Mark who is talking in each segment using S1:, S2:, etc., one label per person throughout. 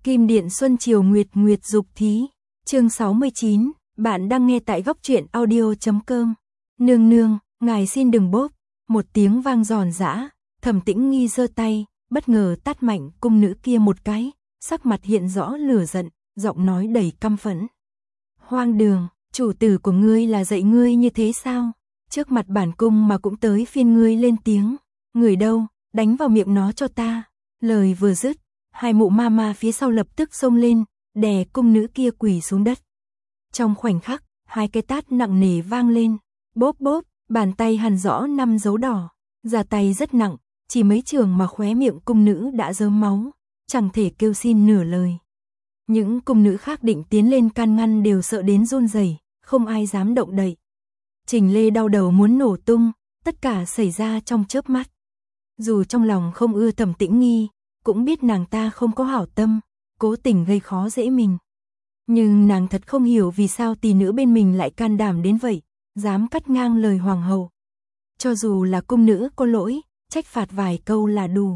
S1: Kim Điện Xuân Chiều Nguyệt Nguyệt Dục Thí. Chương 69, bạn đang nghe tại góc truyện audio.com. Nương nương, ngài xin đừng bóp. Một tiếng vang giòn giã, Thẩm Tĩnh Nghi giơ tay, bất ngờ tát mạnh cung nữ kia một cái, sắc mặt hiện rõ lửa giận, giọng nói đầy căm phẫn. Hoang đường, chủ tử của ngươi là dạy ngươi như thế sao? Trước mặt bản cung mà cũng tới phiên ngươi lên tiếng. Người đâu, đánh vào miệng nó cho ta. Lời vừa dứt, hai mụ ma ma phía sau lập tức xông lên, đè cung nữ kia quỳ xuống đất. Trong khoảnh khắc, hai cái tát nặng nề vang lên, bóp bóp, bàn tay hằn rõ 5 dấu đỏ, ra tay rất nặng, chỉ mấy trường mà khóe miệng cung nữ đã rớm máu, chẳng thể kêu xin nửa lời. Những cung nữ khác định tiến lên can ngăn đều sợ đến run rẩy, không ai dám động đậy. Trình Lê đau đầu muốn nổ tung, tất cả xảy ra trong chớp mắt. Dù trong lòng không ưa Thẩm Tĩnh Nghi, cũng biết nàng ta không có hảo tâm, cố tình gây khó dễ mình. Nhưng nàng thật không hiểu vì sao tỷ nữ bên mình lại can đảm đến vậy, dám cắt ngang lời hoàng hậu. Cho dù là cung nữ có lỗi, trách phạt vài câu là đủ.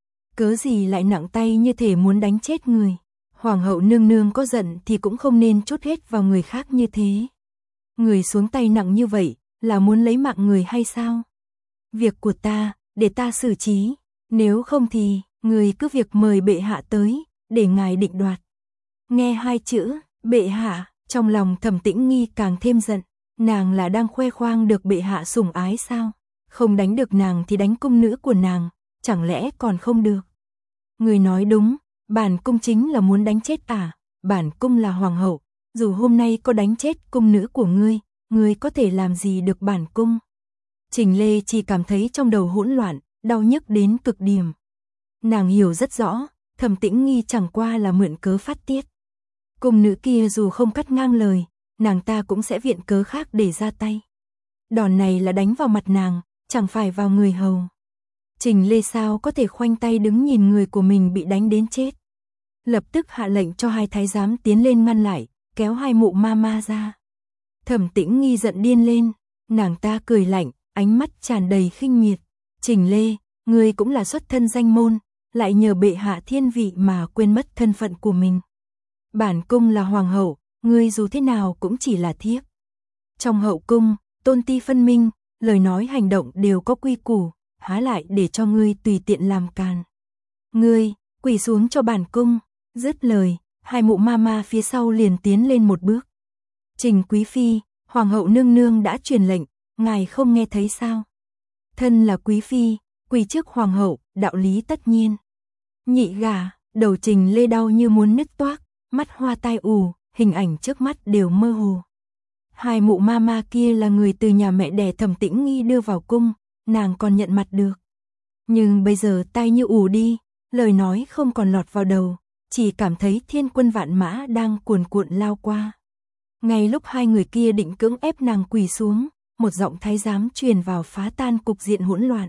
S1: Cớ gì lại nặng tay như thể muốn đánh chết người. Hoàng hậu nương nương có giận thì cũng không nên trút hết vào người khác như thế. Người xuống tay nặng như vậy, là muốn lấy mạng người hay sao? Việc của ta, để ta xử trí, nếu không thì, người cứ việc mời bệ hạ tới, để ngài định đoạt. Nghe hai chữ, bệ hạ, trong lòng Thẩm Tĩnh Nghi càng thêm giận, nàng là đang khoe khoang được bệ hạ sủng ái sao? Không đánh được nàng thì đánh cung nữ của nàng, chẳng lẽ còn không được? Người nói đúng, bản cung chính là muốn đánh chết bản cung là hoàng hậu, dù hôm nay có đánh chết cung nữ của ngươi có thể làm gì được bản cung? Trình Lê chỉ cảm thấy trong đầu hỗn loạn, đau nhức đến cực điểm. Nàng hiểu rất rõ, Thẩm Tĩnh Nghi chẳng qua là mượn cớ phát tiết. Cung nữ kia dù không cắt ngang lời, nàng ta cũng sẽ viện cớ khác để ra tay. Đòn này là đánh vào mặt nàng, chẳng phải vào người hầu. Trình Lê sao có thể khoanh tay đứng nhìn người của mình bị đánh đến chết. Lập tức hạ lệnh cho hai thái giám tiến lên ngăn lại, kéo hai mụ ma ma ra. Thẩm Tĩnh Nghi giận điên lên, nàng ta cười lạnh, ánh mắt tràn đầy khinh miệt. Trình Lê, ngươi cũng là xuất thân danh môn, lại nhờ bệ hạ thiên vị mà quên mất thân phận của mình. Bản cung là hoàng hậu, ngươi dù thế nào cũng chỉ là thiếp. Trong hậu cung, tôn ti phân minh, lời nói hành động đều có quy củ, há lại để cho ngươi tùy tiện làm càn. Ngươi, quỳ xuống cho bản cung. Dứt lời, hai mụ ma ma phía sau liền tiến lên một bước. Trình quý phi, hoàng hậu nương nương đã truyền lệnh, ngài không nghe thấy sao? Thân là quý phi, quỳ trước hoàng hậu, đạo lý tất nhiên. Nhị gả, đầu Trình Lê đau như muốn nứt toác, mắt hoa tai ù, hình ảnh trước mắt đều mơ hồ. Hai mụ ma ma kia là người từ nhà mẹ đẻ Thẩm Tĩnh Nghi đưa vào cung, nàng còn nhận mặt được. Nhưng bây giờ tai như ù đi, lời nói không còn lọt vào đầu, chỉ cảm thấy thiên quân vạn mã đang cuồn cuộn lao qua. Ngay lúc hai người kia định cưỡng ép nàng quỳ xuống, một giọng thái giám truyền vào phá tan cục diện hỗn loạn.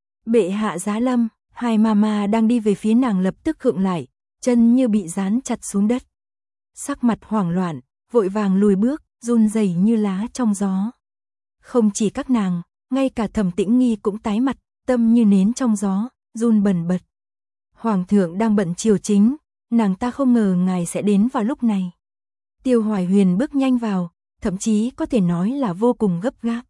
S1: Bệ hạ giá lâm. Hai mama đang đi về phía nàng lập tức khựng lại, chân như bị dán chặt xuống đất. Sắc mặt hoảng loạn, vội vàng lùi bước, run rẩy như lá trong gió. Không chỉ các nàng, ngay cả Thẩm Tĩnh Nghi cũng tái mặt, tâm như nến trong gió, run bần bật. Hoàng thượng đang bận triều chính, nàng ta không ngờ ngài sẽ đến vào lúc này. Tiêu Hoài Huyền bước nhanh vào, thậm chí có thể nói là vô cùng gấp gáp.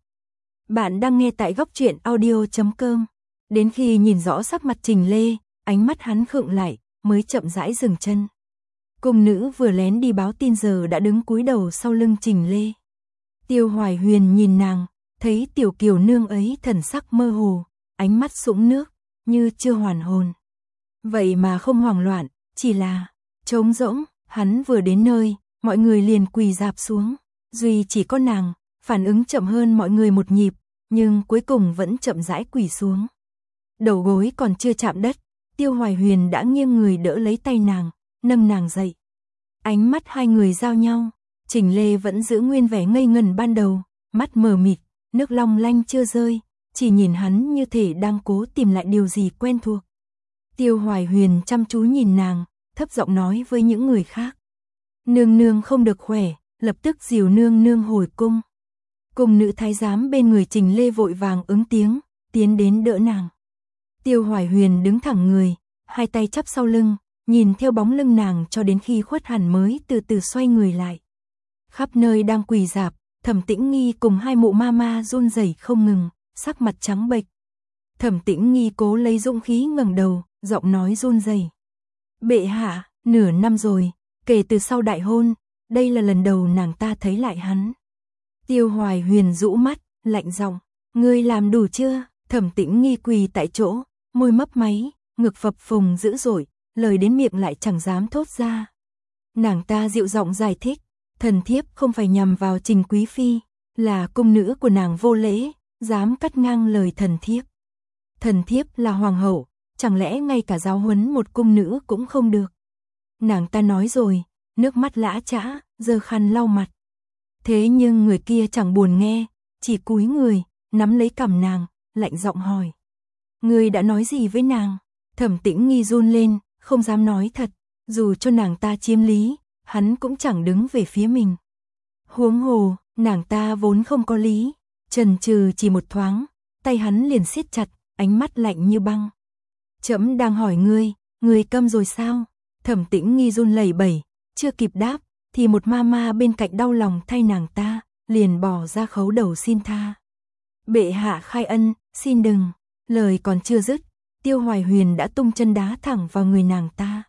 S1: Bạn đang nghe tại góc truyện audio.com. Đến khi nhìn rõ sắc mặt Trình Lê, ánh mắt hắn khựng lại, mới chậm rãi dừng chân. Cung nữ vừa lén đi báo tin giờ đã đứng cúi đầu sau lưng Trình Lê. Tiêu Hoài Huyền nhìn nàng, thấy tiểu kiều nương ấy thần sắc mơ hồ, ánh mắt sũng nước, như chưa hoàn hồn. Vậy mà không hoảng loạn, chỉ là trống rỗng. Hắn vừa đến nơi, mọi người liền quỳ rạp xuống. Duy chỉ có nàng, phản ứng chậm hơn mọi người một nhịp, nhưng cuối cùng vẫn chậm rãi quỳ xuống. Đầu gối còn chưa chạm đất, Tiêu Hoài Huyền đã nghiêng người đỡ lấy tay nàng, nâng nàng dậy. Ánh mắt hai người giao nhau, Trình Lê vẫn giữ nguyên vẻ ngây ngần ban đầu, mắt mờ mịt, nước long lanh chưa rơi, chỉ nhìn hắn như thể đang cố tìm lại điều gì quen thuộc. Tiêu Hoài Huyền chăm chú nhìn nàng, thấp giọng nói với những người khác. Nương nương không được khỏe, lập tức dìu nương nương hồi cung. Cung nữ thái giám bên người Trình Lê vội vàng ứng tiếng, tiến đến đỡ nàng. Tiêu Hoài Huyền đứng thẳng người, hai tay chắp sau lưng, nhìn theo bóng lưng nàng cho đến khi khuất hẳn mới từ từ xoay người lại. Khắp nơi đang quỳ rạp, Thẩm Tĩnh Nghi cùng hai mụ mama run rẩy không ngừng, sắc mặt trắng bệch. Thẩm Tĩnh Nghi cố lấy dũng khí ngẩng đầu, giọng nói run rẩy. Bệ hạ, nửa năm rồi, kể từ sau đại hôn, đây là lần đầu nàng ta thấy lại hắn. Tiêu Hoài Huyền rũ mắt, lạnh giọng, ngươi làm đủ chưa? Thẩm Tĩnh Nghi quỳ tại chỗ, môi mấp máy, ngực phập phồng dữ dội, lời đến miệng lại chẳng dám thốt ra. Nàng ta dịu giọng giải thích, thần thiếp không phải nhằm vào Trình quý phi, là cung nữ của nàng vô lễ, dám cắt ngang lời thần thiếp. Thần thiếp là hoàng hậu, chẳng lẽ ngay cả giáo huấn một cung nữ cũng không được? Nàng ta nói rồi, nước mắt lã chã, giơ khăn lau mặt. Thế nhưng người kia chẳng buồn nghe, chỉ cúi người, nắm lấy cằm nàng, lạnh giọng hỏi. Ngươi đã nói gì với nàng? Thẩm Tĩnh Nghi run lên, không dám nói thật, dù cho nàng ta chiếm lý, hắn cũng chẳng đứng về phía mình. Huống hồ, nàng ta vốn không có lý, chần chừ chỉ một thoáng, tay hắn liền siết chặt, ánh mắt lạnh như băng. Trẫm đang hỏi ngươi câm rồi sao? Thẩm Tĩnh Nghi run lẩy bẩy, chưa kịp đáp, thì một mama bên cạnh đau lòng thay nàng ta, liền bỏ ra khấu đầu xin tha. Bệ hạ khai ân, xin đừng. Lời còn chưa dứt, Tiêu Hoài Huyền đã tung chân đá thẳng vào người nàng ta.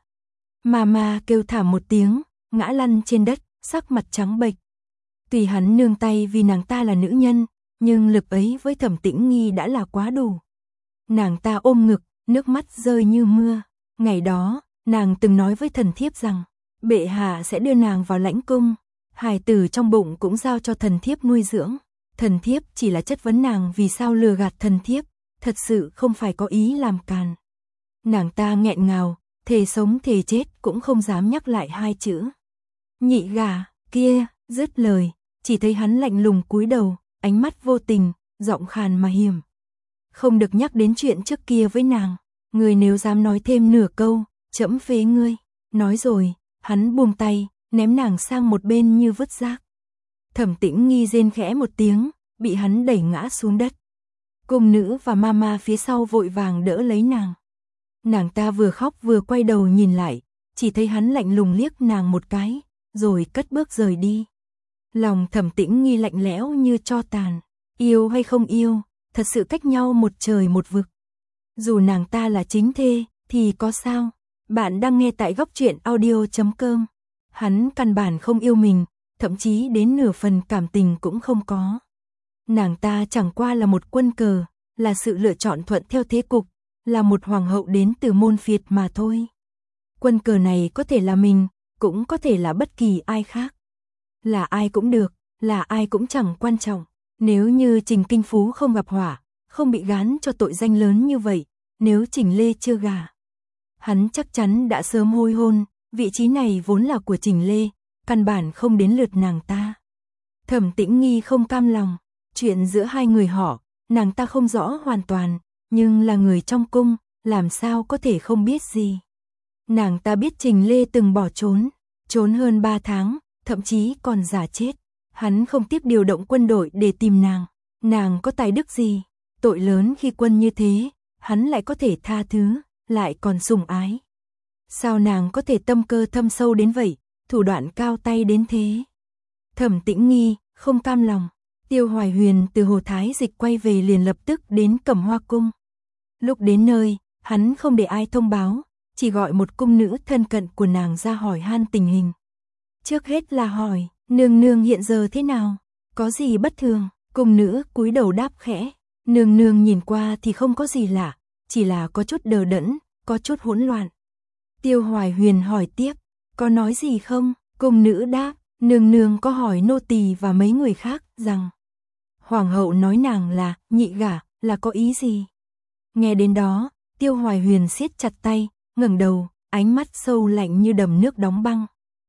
S1: Mama kêu thảm một tiếng, ngã lăn trên đất, sắc mặt trắng bệch. Tùy hắn nương tay vì nàng ta là nữ nhân, nhưng lực ấy với Thẩm Tĩnh Nghi đã là quá đủ. Nàng ta ôm ngực, nước mắt rơi như mưa. Ngày đó, nàng từng nói với thần thiếp rằng, bệ hạ sẽ đưa nàng vào lãnh cung, hài tử trong bụng cũng giao cho thần thiếp nuôi dưỡng. Thần thiếp chỉ là chất vấn nàng vì sao lừa gạt thần thiếp, thật sự không phải có ý làm càn. Nàng ta nghẹn ngào, thề sống thề chết cũng không dám nhắc lại hai chữ. Nhị gà, kia, dứt lời, chỉ thấy hắn lạnh lùng cúi đầu, ánh mắt vô tình, giọng khàn mà hiểm. Không được nhắc đến chuyện trước kia với nàng, người nếu dám nói thêm nửa câu, trẫm phế ngươi. Nói rồi, hắn buông tay, ném nàng sang một bên như vứt rác. Thẩm Tĩnh Nghi rên khẽ một tiếng, bị hắn đẩy ngã xuống đất. Cung nữ và mama phía sau vội vàng đỡ lấy nàng. Nàng ta vừa khóc vừa quay đầu nhìn lại, chỉ thấy hắn lạnh lùng liếc nàng một cái, rồi cất bước rời đi. Lòng Thẩm Tĩnh Nghi lạnh lẽo như tro tàn, yêu hay không yêu, thật sự cách nhau một trời một vực. Dù nàng ta là chính thê, thì có sao? Bạn đang nghe tại Góc Truyện Audio.com. Hắn căn bản không yêu mình, thậm chí đến nửa phần cảm tình cũng không có. Nàng ta chẳng qua là một quân cờ, là sự lựa chọn thuận theo thế cục, là một hoàng hậu đến từ môn phiệt mà thôi. Quân cờ này có thể là mình, cũng có thể là bất kỳ ai khác. Là ai cũng được, là ai cũng chẳng quan trọng. Nếu như Trình Kinh Phú không gặp hỏa, không bị gán cho tội danh lớn như vậy, nếu Trình Lê chưa gả, hắn chắc chắn đã sớm hôi hôn, vị trí này vốn là của Trình Lê, căn bản không đến lượt nàng ta. Thẩm Tĩnh Nghi không cam lòng, chuyện giữa hai người họ, nàng ta không rõ hoàn toàn, nhưng là người trong cung, làm sao có thể không biết gì. Nàng ta biết Trình Lê từng bỏ trốn hơn 3 tháng, thậm chí còn giả chết. Hắn không tiếp điều động quân đội để tìm nàng có tài đức gì, tội lớn khi quân như thế, hắn lại có thể tha thứ, lại còn sủng ái. Sao nàng có thể tâm cơ thâm sâu đến vậy, thủ đoạn cao tay đến thế? Thẩm Tĩnh Nghi không cam lòng. Tiêu Hoài Huyền từ Hồ Thái Dịch quay về liền lập tức đến Cẩm Hoa cung. Lúc đến nơi, hắn không để ai thông báo, chỉ gọi một cung nữ thân cận của nàng ra hỏi han tình hình. Trước hết là hỏi, nương nương hiện giờ thế nào? Có gì bất thường? Cung nữ cúi đầu đáp khẽ. Nương nương nhìn qua thì không có gì lạ, chỉ là có chút đờ đẫn, có chút hỗn loạn. Tiêu Hoài Huyền hỏi tiếp, có nói gì không? Cung nữ đáp, nương nương có hỏi nô tỳ và mấy người khác rằng hoàng hậu nói nàng là nhị gả, là có ý gì? Nghe đến đó, Tiêu Hoài Huyền siết chặt tay, ngẩng đầu, ánh mắt sâu lạnh như đầm nước đóng băng.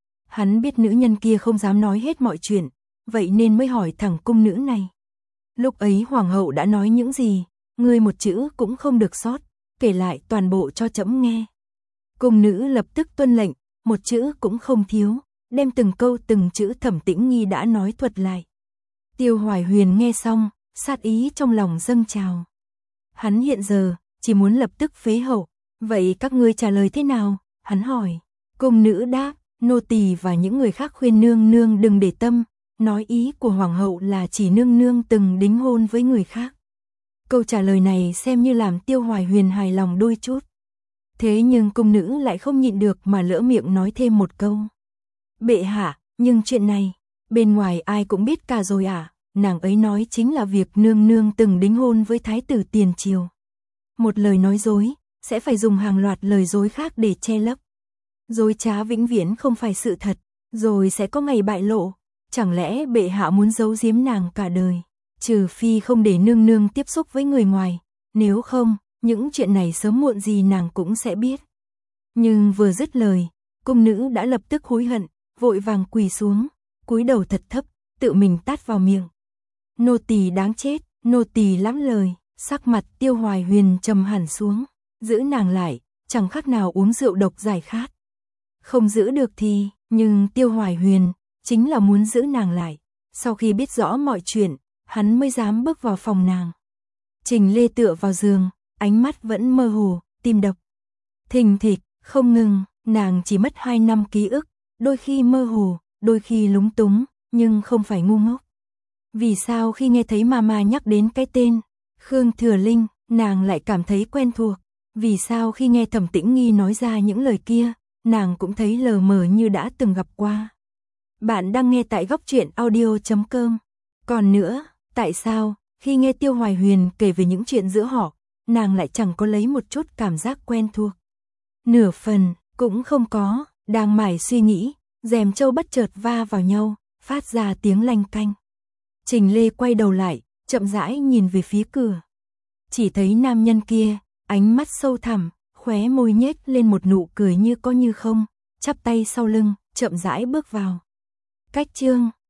S1: Hắn biết nữ nhân kia không dám nói hết mọi chuyện, vậy nên mới hỏi thẳng cung nữ này. Lúc ấy hoàng hậu đã nói những gì, ngươi một chữ cũng không được sót, kể lại toàn bộ cho trẫm nghe. Cung nữ lập tức tuân lệnh, một chữ cũng không thiếu, đem từng câu từng chữ Thẩm Tĩnh Nghi đã nói thuật lại. Tiêu Hoài Huyền nghe xong, sát ý trong lòng dâng trào. Hắn hiện giờ chỉ muốn lập tức phế hậu, vậy các ngươi trả lời thế nào? hắn hỏi. Cung nữ đáp, nô tỳ và những người khác khuyên nương nương đừng để tâm, nói ý của hoàng hậu là chỉ nương nương từng đính hôn với người khác. Câu trả lời này xem như làm Tiêu Hoài Huyền hài lòng đôi chút. Thế nhưng cung nữ lại không nhịn được mà lỡ miệng nói thêm một câu. Bệ hạ, nhưng chuyện này, bên ngoài ai cũng biết cả rồi à, nàng ấy nói chính là việc nương nương từng đính hôn với thái tử tiền triều. Một lời nói dối, sẽ phải dùng hàng loạt lời dối khác để che lấp. Dối trá vĩnh viễn không phải sự thật, rồi sẽ có ngày bại lộ. Chẳng lẽ bệ hạ muốn giấu giếm nàng cả đời, trừ phi không để nương nương tiếp xúc với người ngoài, nếu không, những chuyện này sớm muộn gì nàng cũng sẽ biết. Nhưng vừa dứt lời, cung nữ đã lập tức hối hận, vội vàng quỳ xuống, cúi đầu thật thấp, tự mình tát vào miệng. Nô tỳ đáng chết, nô tỳ lắm lời, sắc mặt Tiêu Hoài Huyền trầm hẳn xuống, giữ nàng lại, chẳng khác nào uống rượu độc giải khát. Không giữ được thì, nhưng Tiêu Hoài Huyền chính là muốn giữ nàng lại. Sau khi biết rõ mọi chuyện, hắn mới dám bước vào phòng nàng. Trình Lê tựa vào giường, ánh mắt vẫn mơ hồ, tim đập thình thịch, không ngừng, nàng chỉ mất 2 năm ký ức, đôi khi mơ hồ, đôi khi lúng túng, nhưng không phải ngu ngốc. Vì sao khi nghe thấy mama nhắc đến cái tên Khương Thừa Linh, nàng lại cảm thấy quen thuộc? Vì sao khi nghe Thẩm Tĩnh Nghi nói ra những lời kia, nàng cũng thấy lờ mờ như đã từng gặp qua? Bạn đang nghe tại góc truyện audio.com. Còn nữa, tại sao, khi nghe Tiêu Hoài Huyền kể về những chuyện giữa họ, nàng lại chẳng có lấy một chút cảm giác quen thuộc? Nửa phần, cũng không có, đang mải suy nghĩ, rèm châu bất chợt va vào nhau, phát ra tiếng lanh canh. Trình Lê quay đầu lại, chậm rãi nhìn về phía cửa. Chỉ thấy nam nhân kia, ánh mắt sâu thẳm, khóe môi nhếch lên một nụ cười như có như không, chắp tay sau lưng, chậm rãi bước vào. Cách chương